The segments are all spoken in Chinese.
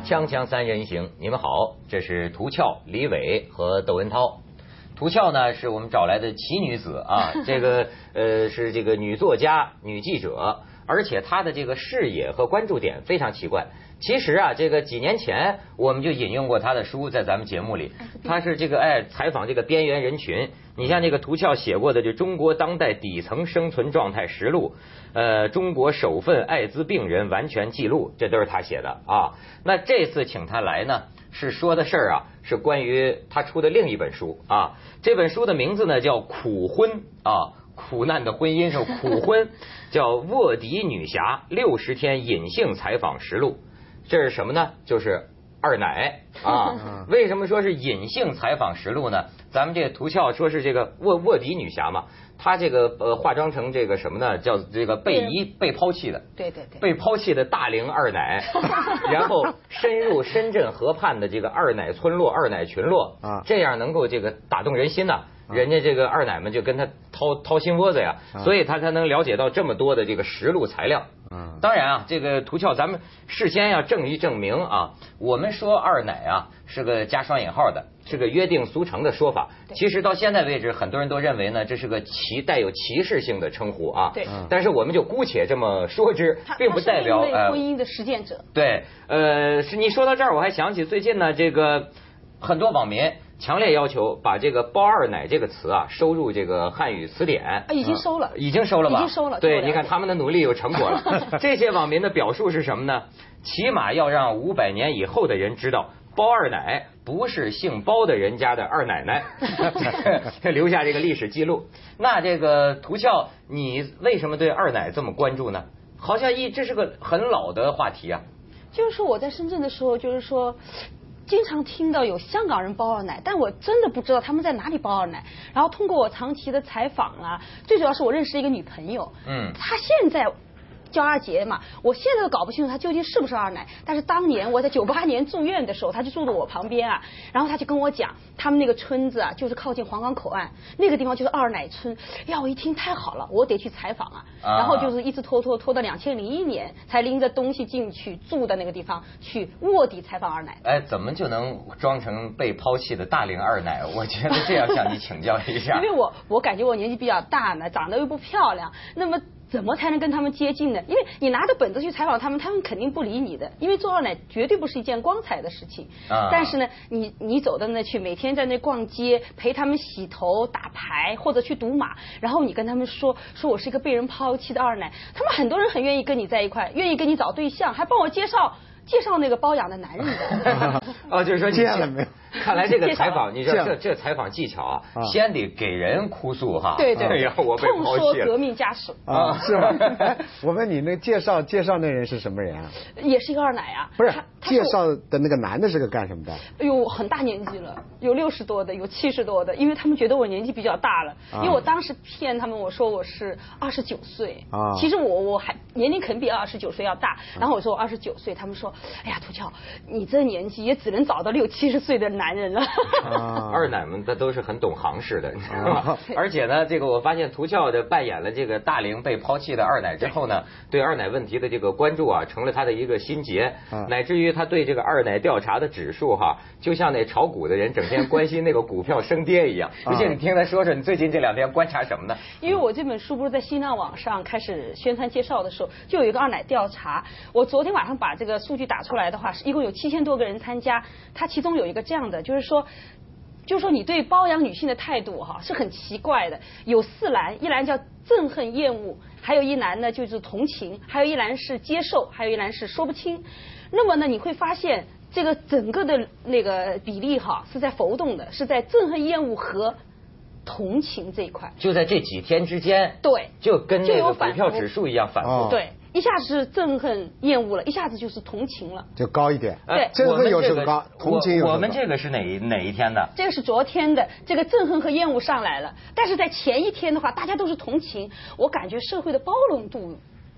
锵锵三人行，你们好，这是涂俏、李伟和窦文涛。涂俏呢是我们找来的奇女子啊，这个是这个女作家、女记者，而且她的这个视野和关注点非常奇怪。其实啊，这个几年前我们就引用过她的书，在咱们节目里，她是这个采访这个边缘人群。你像这个涂俏写过的这《中国当代底层生存状态实录》，中国首份艾滋病人完全记录，这都是她写的啊。那这次请她来呢，是说的事儿啊，是关于她出的另一本书啊。这本书的名字呢叫《苦婚》啊，苦难的婚姻是苦婚，叫《卧底女侠60天隐性采访实录》。这是什么呢？就是二奶啊。为什么说是隐性采访实录呢？咱们这个涂俏说是这个卧底女侠嘛，她这个化妆成这个什么呢？叫这个被抛弃的， 对对对， 被抛弃的大龄二奶，然后深入深圳河畔的这个二奶村落、二奶群落啊，这样能够这个打动人心呐。人家这个二奶们就跟他掏心窝子呀，所以他才能了解到这么多的这个实录材料。当然啊，这个涂俏咱们事先要证明啊，我们说二奶啊是个加双引号的，是个约定俗成的说法。其实到现在为止，很多人都认为呢，这是个带有歧视性的称呼啊。 对。 但是我们就姑且这么说之，并不代表婚姻的实践者。 对，是你说到这儿，我还想起最近呢，这个很多网民强烈要求把这个包二奶这个词啊收入这个汉语词典。 已经收了， 已经收了吧？ 已经收了。 对，你看他们的努力有成果了。这些网民的表述是什么呢？起码要让500年以后的人知道，包二奶不是姓包的人家的二奶奶，留下这个历史记录。那这个涂俏，你为什么对二奶这么关注呢？好像这是个很老的话题啊。 就是说我在深圳的时候，就是说经常听到有香港人包二奶，但我真的不知道他们在哪里包二奶。然后通过我长期的采访啊，最主要是我认识一个女朋友，她现在叫二姐嘛，我现在都搞不清楚她究竟是不是二奶。但是当年我在98年住院的时候，她就住在我旁边啊，然后她就跟我讲，他们那个村子啊，就是靠近黄岗口岸那个地方就是二奶村。呀，我一听太好了，我得去采访啊。然后就是一直拖到2001年才拎着东西进去住的那个地方去卧底采访二奶。 怎么就能装成被抛弃的大龄二奶？我觉得这要向你请教一下。 因为我感觉我年纪比较大呢，长得又不漂亮，那么怎么才能跟他们接近呢？因为你拿着本子去采访他们，他们肯定不理你的，因为做二奶绝对不是一件光彩的事情。但是呢，你走到那去，每天在那逛街，陪他们洗头、打牌或者去赌马，然后你跟他们说我是一个被人抛弃的二奶，他们很多人很愿意跟你在一块，愿意跟你找对象，还帮我介绍那个包养的男人的。 就是说见了没有？ 看来这个采访，你知道这采访技巧啊，先得给人哭诉哈。 对对， 我被抛弃了。 痛说革命家史啊，是吧？我问你，那介绍那人是什么人啊？ 也是一个二奶啊。 不是，介绍的那个男的是个干什么的？ 哎呦，很大年纪了，有60多的，有70多的，因为他们觉得我年纪比较大了，因为我当时骗他们，我说我是29岁啊，其实我还年龄肯定比29岁要大，然后我说我29岁，他们说，哎呀，涂俏，你这年纪也只能找到60、70岁的男人了。 二奶们都是很懂行市的，你知道吗？而且呢，这个我发现涂俏的扮演了这个大龄被抛弃的二奶之后呢，对二奶问题的这个关注啊，成了他的一个心结，乃至于他对这个二奶调查的指数哈，就像那炒股的人整天关心那个股票升跌一样。不信你听他说说，你最近这2天观察什么呢？ 因为我这本书不是在新浪网上开始宣传介绍的时候，就有一个二奶调查。我昨天晚上把这个数据打出来的话，一共有7000多个人参加，它其中有一个这样的，就是说你对包养女性的态度哈是很奇怪的，有4栏，一栏叫憎恨厌恶，还有一栏呢就是同情，还有一栏是接受，还有一栏是说不清。那么呢，你会发现这个整个的那个比例哈是在浮动的，是在憎恨厌恶和同情这一块， 就在这几天之间， 对， 就跟那个股票指数一样反复， 对。一下子是憎恨厌恶了，一下子就是同情了， 就高一点。 对， 憎恨有时候高，同情有时候高。 我们这个是哪一天的？ 这个是昨天的，这个憎恨和厌恶上来了。但是在前一天的话，大家都是同情，我感觉社会的包容度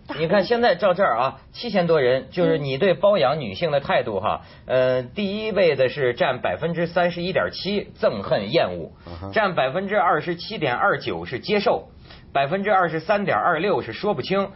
你看现在照这儿啊，7000多人，就是你对包养女性的态度哈，第一位的是占31.7%憎恨厌恶，占27.29%是接受，23.26%是说不清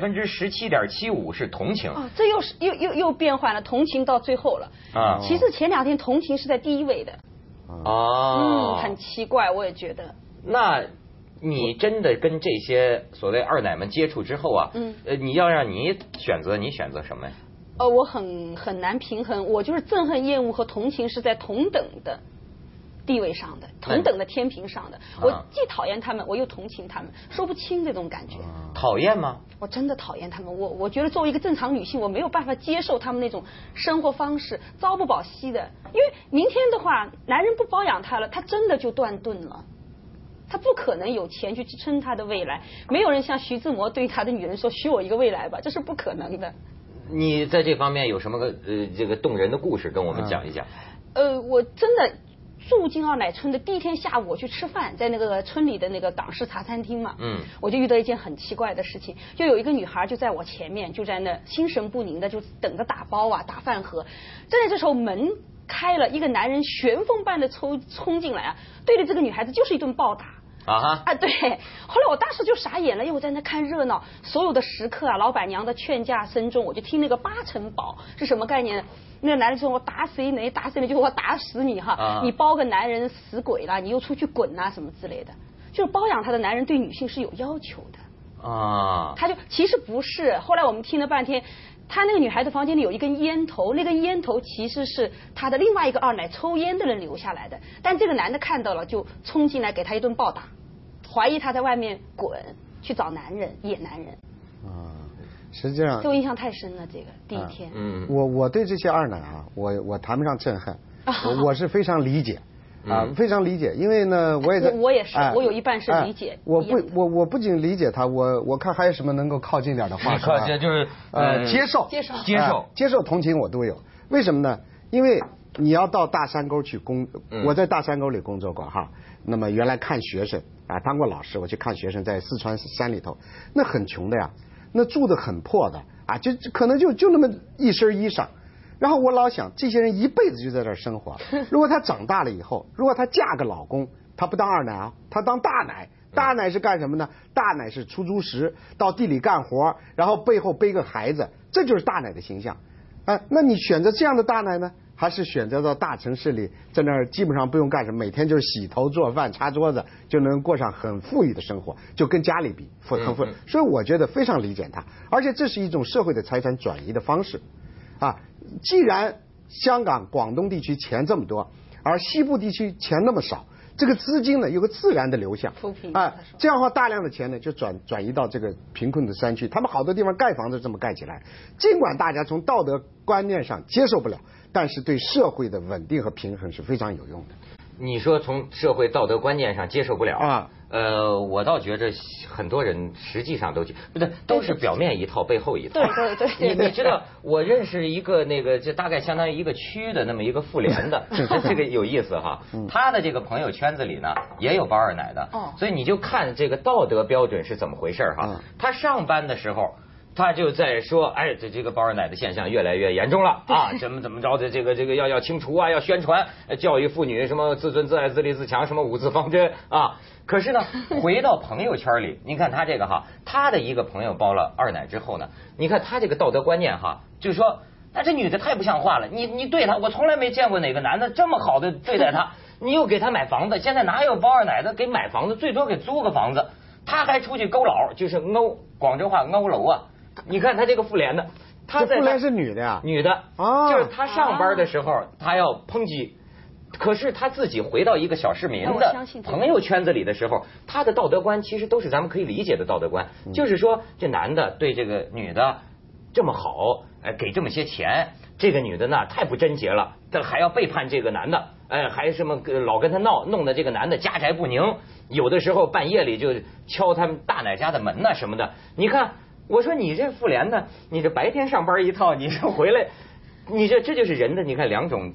，17.75%是同情。 哦，这又变换了，同情到最后了。啊，其实前2天同情是在第一位的。 哦， 很奇怪，我也觉得。 那你真的跟这些所谓二奶们接触之后啊，你要让你选择，你选择什么呀？ 我很难平衡，我就是憎恨、厌恶和同情是在同等的地位上的，同等的天平上的。我既讨厌他们，我又同情他们，说不清这种感觉。 讨厌吗？ 我真的讨厌他们。我觉得作为一个正常女性，我没有办法接受他们那种生活方式，朝不保夕的。因为明天的话，男人不包养她了，她真的就断顿了。他不可能有钱去支撑他的未来，没有人像徐志摩对他的女人说许我一个未来吧，这是不可能的。 你在这方面有什么这个动人的故事跟我们讲一讲？ 我真的住进二奶村的第一天下午，我去吃饭，在那个村里的那个港式茶餐厅嘛，我就遇到一件很奇怪的事情，就有一个女孩就在我前面，就在那心神不宁的就等着打包啊，打饭盒。正在这时候门开了，一个男人旋风般的冲进来啊，对着这个女孩子就是一顿暴打。对，后来我当时就傻眼了，因为我在那看热闹，所有的食客啊，老板娘的劝架声中，我就听那个8成饱是什么概念呢？那个男人说我打死你，打死你就我打死你哈，你包个男人死鬼啦，你又出去滚啊什么之类的，就是包养他的男人对女性是有要求的啊。他就其实不是，后来我们听了半天。他那个女孩子房间里有一根烟头，那根烟头其实是他的另外一个二奶抽烟的人留下来的，但这个男的看到了就冲进来给他一顿暴打，怀疑他在外面滚去找男人，野男人。 实际上对我印象太深了，这个第一天。 我对这些二奶啊，我谈不上憎恨，我是非常理解。非常理解，因为呢，我也是，我有一半是理解。 我不仅理解他，我看还有什么能够靠近点的话说。 靠近就是接受同情我都有。为什么呢？因为你要到大山沟去我在大山沟里工作过哈。那么原来看学生当过老师，我去看学生在四川山里头，那很穷的呀，那住的很破的就可能就那么一身衣裳。然后我老想，这些人一辈子就在这儿生活。如果她长大了以后，如果她嫁个老公，她不当二奶她当大奶。大奶是干什么呢？大奶是出租时到地里干活，然后背后背个孩子，这就是大奶的形象。那你选择这样的大奶呢，还是选择到大城市里，在那儿基本上不用干什么，每天就是洗头做饭擦桌子，就能过上很富裕的生活，就跟家里比很富裕。所以我觉得非常理解她，而且这是一种社会的财产转移的方式。既然香港、广东地区钱这么多，而西部地区钱那么少，这个资金呢有个自然的流向，这样的话大量的钱呢就转移到这个贫困的山区，他们好多地方盖房子这么盖起来，尽管大家从道德观念上接受不了，但是对社会的稳定和平衡是非常有用的。 你说从社会道德观念上接受不了我倒觉着很多人实际上都是表面一套背后一套。对。你知道我认识一个那个就大概相当于一个区的那么一个妇联的，这个有意思哈。他的这个朋友圈子里呢也有包二奶的，所以你就看这个道德标准是怎么回事哈。他上班的时候。他就在说，这个包二奶的现象越来越严重了怎么着的，这个要清除要宣传教育妇女什么自尊自爱自立自强什么5字方针可是呢，回到朋友圈里，你看他这个他的一个朋友包了二奶之后呢，你看他这个道德观念就是说，那这女的太不像话了，你对她，我从来没见过哪个男的这么好的对待她，你又给她买房子，现在哪有包二奶的给买房子，最多给租个房子，他还出去勾佬，就是广州话勾楼你看他这个妇联的， 这妇联是女的呀？ 女的就是他上班的时候他要抨击，可是他自己回到一个小市民的朋友圈子里的时候，他的道德观其实都是咱们可以理解的道德观，就是说这男的对这个女的这么好，给这么些钱，这个女的呢太不贞洁了，这还要背叛这个男的，还什么老跟他闹，弄得这个男的家宅不宁，有的时候半夜里就敲他们大奶家的门什么的，你看。我说你这妇联的，你这白天上班一套，你这回来，你这就是人的，你看2种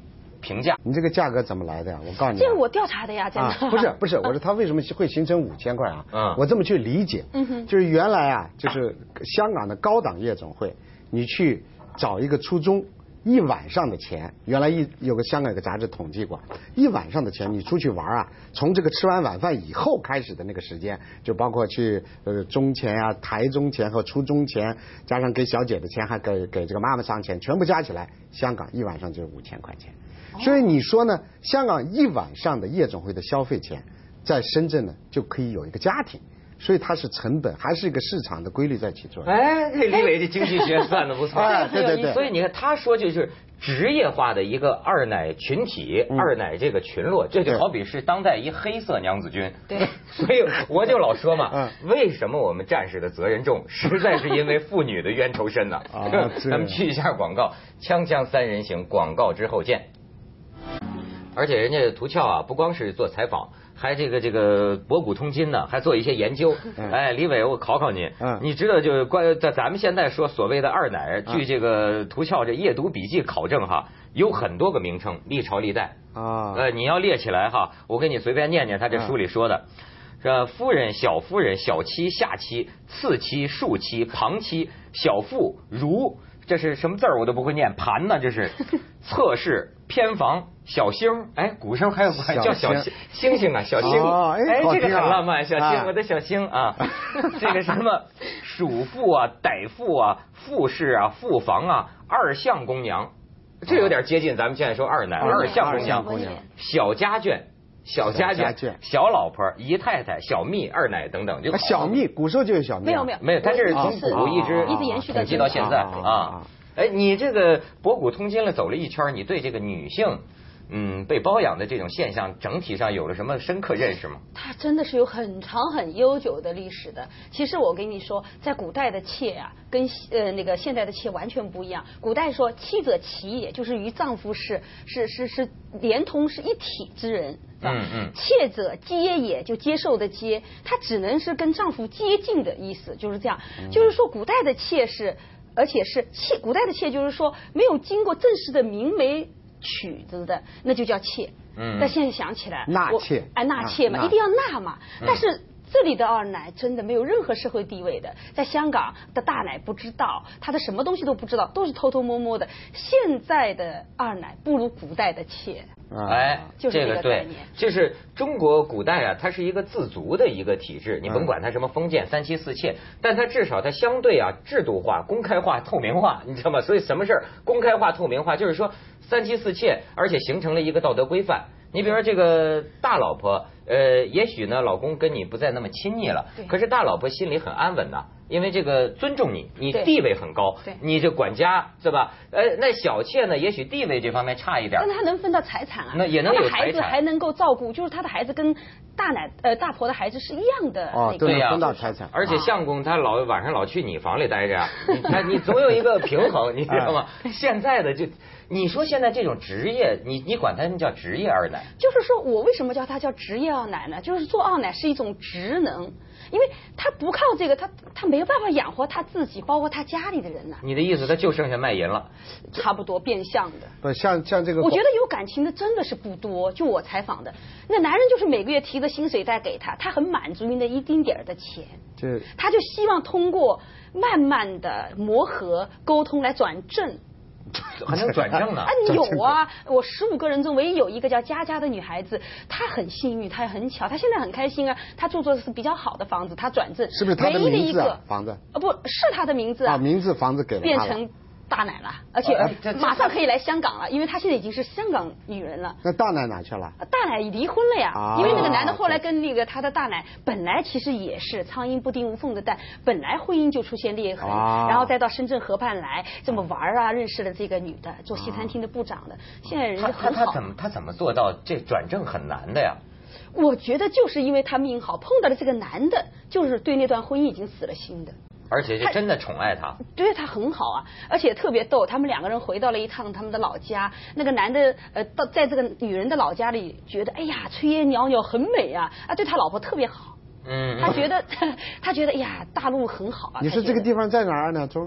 评价。 你这个价格怎么来的呀？我告诉你， 这个我调查的呀，真的。 不是，我说它为什么会形成5000块啊？我这么去理解，就是原来啊，就是香港的高档夜总会，你去找一个初中。1晚上的钱，原来香港有个杂志统计过，1晚上的钱你出去玩啊，从这个吃完晚饭以后开始的那个时间，就包括去中钱啊、台中钱和初中钱，加上给小姐的钱，还给这个妈妈桑钱，全部加起来，香港1晚上就5000块钱。所以你说呢？香港1晚上的夜总会的消费钱，在深圳呢就可以有一个家庭。所以它是成本，还是一个市场的规律在起作用。 哎，这李伟这经济学算的不错。 对。 所以你看，他说就是职业化的一个二奶群体，二奶这个群落，这就好比是当代一黑色娘子军。 对。 所以我就老说嘛，为什么我们战士的责任重，实在是因为妇女的冤仇深呐。咱们去一下广告，锵锵三人行，广告之后见。而且人家涂俏啊，不光是做采访。还这个博古通今呢，还做一些研究。哎，李伟，我考考你，你知道就在咱们现在说所谓的二奶，据这个涂俏这夜读笔记考证哈，有很多个名称，历朝历代啊。你要列起来哈，我给你随便念念他这书里说的，夫人、小夫人、小妻、下妻、次妻、庶妻、旁妻、小妇、如。这是什么字儿我都不会念，盘呢这是侧室、偏房、小星，哎，古时候还有叫小星星啊，小星，哎，这个很浪漫，小星，我的小星啊，这个什么属妇啊、歹妇啊、妇氏啊、妇房啊、二相公娘，这有点接近咱们现在说二奶、二相公娘、小家眷。小家眷、小老婆、姨太太、小蜜、二奶等等，就小蜜，古时候就有小蜜， 没有， 它是从古一直延续到现在啊。哎，你这个博古通今了走了一圈，你对这个女性被包养的这种现象整体上有了什么深刻认识吗？ 它真的是有很长很悠久的历史的。其实我跟你说，在古代的妾啊，跟那个现代的妾完全不一样。古代说妻者妻也，就是与丈夫是连同是一体之人。妾者接也，就接受的接，它只能是跟丈夫接近的意思，就是这样。就是说古代的妾是，而且是妾，古代的妾就是说没有经过正式的明媒娶子的，那就叫妾。但现在想起来， 纳妾， 纳妾嘛，一定要纳嘛。但是这里的二奶真的没有任何社会地位的，在香港的大奶不知道，他的什么东西都不知道，都是偷偷摸摸的。现在的二奶不如古代的妾。 哎， 就是这个对，就是中国古代啊，它是一个自足的一个体制，你甭管它什么封建、三妻四妾，但它至少它相对啊制度化、公开化、透明化，你知道吗？所以什么事公开化、透明化，就是说三妻四妾，而且形成了一个道德规范。你比如说这个大老婆，也许呢老公跟你不再那么亲昵了，可是大老婆心里很安稳呐，因为这个尊重你，你地位很高，你这管家是吧？那小妾呢，也许地位这方面差一点， 但他能分到财产啊， 那也能有财产， 孩子还能够照顾，就是他的孩子跟大婆的孩子是一样的对呀，分到财产。 而且相公他晚上老去你房里待着啊，你总有一个平衡，你知道吗？现在的就。你说现在这种职业，你管他们叫职业二奶？ 就是说我为什么叫他叫职业二奶呢？就是做二奶是一种职能，因为他不靠这个，他没有办法养活他自己，包括他家里的人呢。 你的意思，他就剩下卖淫了？ 差不多变相的。 不像这个， 我觉得有感情的真的是不多。就我采访的那男人，就是每个月提着薪水袋给他，他很满足于那一丁点儿的钱，他就希望通过慢慢的磨合沟通来转正。 还能转正呢？ 有啊，我15个人中唯一有一个叫佳佳的女孩子，她很幸运，她也很巧，她现在很开心啊。她住的是比较好的房子，她转正， 是不是她的名字啊？房子？ 不是她的名字啊， 名字房子给了她了， 变成大奶了，而且马上可以来香港了，因为她现在已经是香港女人了。 那大奶哪去了？ 大奶离婚了呀，因为那个男的后来跟那个他的大奶本来其实也是苍蝇不叮无缝的蛋，本来婚姻就出现裂痕，然后再到深圳河畔来这么玩啊，认识了这个女的，做西餐厅的部长的，现在人家很好。 他怎么做到这转正很难的呀？ 我觉得就是因为他命好，碰到了这个男的，就是对那段婚姻已经死了心的。 而且是真的宠爱他， 对他很好啊，而且特别逗。他们2个人回到了一趟他们的老家，那个男的在这个女人的老家里觉得，哎呀，炊烟袅袅很美啊，对他老婆特别好。他觉得哎呀，大陆很好啊。 你说这个地方在哪儿呢？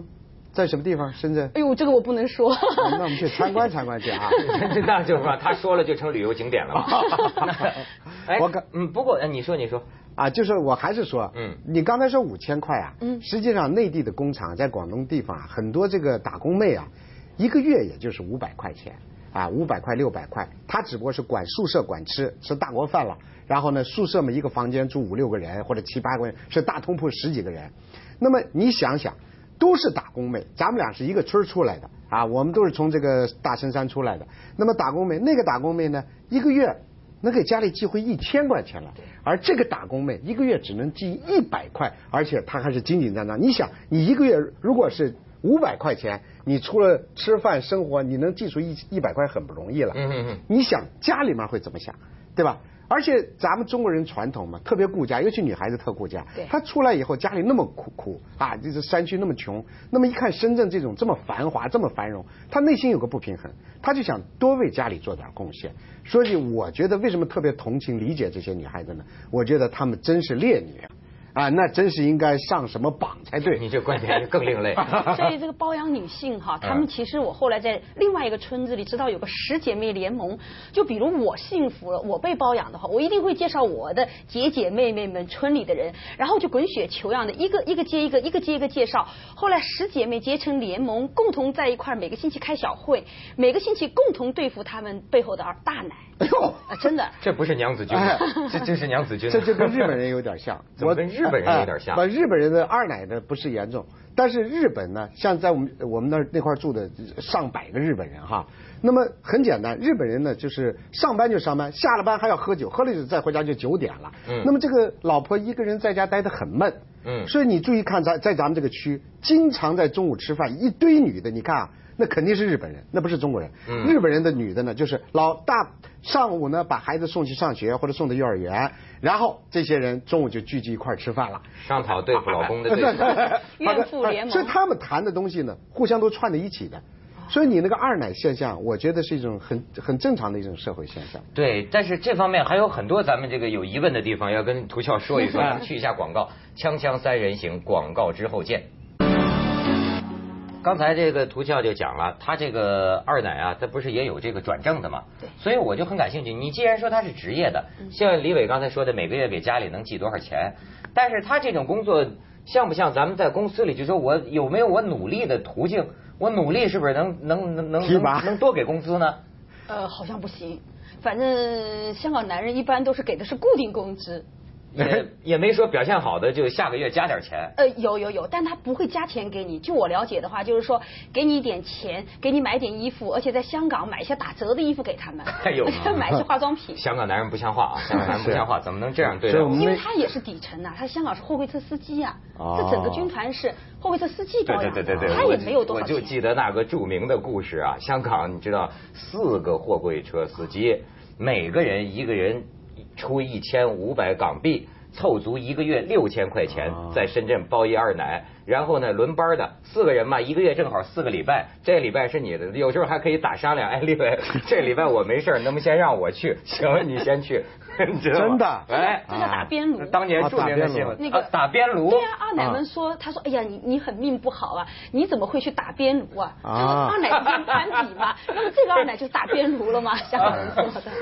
在什么地方？深圳？ 哎呦，这个我不能说。 那我们去参观参观去啊！ 那就说他说了就成旅游景点了嘛。不过你说啊，就是我还是说，你刚才说5000块啊，实际上内地的工厂在广东地方啊，很多这个打工妹啊，一个月也就是500块钱啊，500块600块，他只不过是管宿舍管吃大锅饭了，然后呢，宿舍嘛一个房间住5、6个人或者7、8个人，是大通铺10几个人，那么你想想。都是打工妹，咱们俩是一个村出来的啊，我们都是从这个大深山出来的。那么打工妹，那个打工妹呢，一个月能给家里寄回1000块钱来，而这个打工妹一个月只能寄100块，而且她还是紧紧张张。你想，你一个月如果是500块钱，你除了吃饭生活，你能寄出100块很不容易了。你想家里面会怎么想，对吧？而且咱们中国人传统嘛，特别顾家，尤其女孩子特顾家。她出来以后家里那么苦啊，就是山区那么穷，那么一看深圳这种这么繁华、这么繁荣，她内心有个不平衡，她就想多为家里做点贡献。所以我觉得为什么特别同情理解这些女孩子呢？我觉得她们真是烈女啊，那真是应该上什么榜才对。 你这观点更另类。 所以这个包养女性哈，她们其实我后来在另外一个村子里知道有个10姐妹联盟，就比如我幸福了，我被包养的话，我一定会介绍我的姐妹们村里的人，然后就滚雪球样的一个接一个介绍。后来10姐妹结成联盟，共同在一块，每个星期开小会，每个星期共同对付他们背后的大奶。 哎呦， 真的， 这不是娘子军，这是娘子军， 这就跟日本人有点像。 我跟日本人有点像。 日本人的二奶呢不是严重，但是日本呢，像在我们那块住的上百个日本人哈。那么很简单，日本人呢就是上班就上班，下了班还要喝酒，喝了酒再回家就9点了。那么这个老婆一个人在家待得很闷。所以你注意看，在咱们这个区，经常在中午吃饭一堆女的，你看啊。那肯定是日本人，那不是中国人。日本人的女的呢，就是老大上午呢把孩子送去上学或者送到幼儿园，然后这些人中午就聚集一块吃饭了， 商讨对付老公的对策。 怨妇联盟。 所以他们谈的东西呢，互相都串在一起的。所以你那个二奶现象，我觉得是一种很正常的一种社会现象。 对，但是这方面还有很多咱们这个有疑问的地方，要跟涂俏说一说。去一下广告，锵锵三人行，广告之后见。刚才这个涂俏就讲了，他这个二奶啊，他不是也有这个转正的吗？ 对。 所以我就很感兴趣。你既然说他是职业的，像李伟刚才说的，每个月给家里能寄多少钱？但是他这种工作像不像咱们在公司里，就说我有没有我努力的途径？我努力是不是能多给工资呢？ 好像不行。反正香港男人一般都是给的是固定工资。 也没说表现好的就下个月加点钱。 有，但他不会加钱给你。就我了解的话，就是说给你一点钱，给你买点衣服，而且在香港买一些打折的衣服给他们，买一些化妆品。 香港男人不像话啊！香港男人不像话，怎么能这样对待我？ 因为他也是底层呐，他香港是货柜车司机啊，这整个军团是货柜车司机包养的， 对， 他也没有多少钱。 我就记得那个著名的故事啊，香港你知道4个货柜车司机，每个人一个人出1500港币，凑足一个月6000块钱，在深圳包一二奶，然后呢轮班的4个人嘛，一个月正好4个礼拜，这礼拜是你的，有时候还可以打商量，哎，李伟，这礼拜我没事，能不能先让我去？行，你先去。 真的， 哎， 这叫打边炉。 当年著名的新闻， 那个打边炉。 对啊，二奶们说，他说，哎呀，你很命不好啊，你怎么会去打边炉啊？这个二奶是跟团体嘛，那么这个二奶就打边炉了嘛，香港人说的。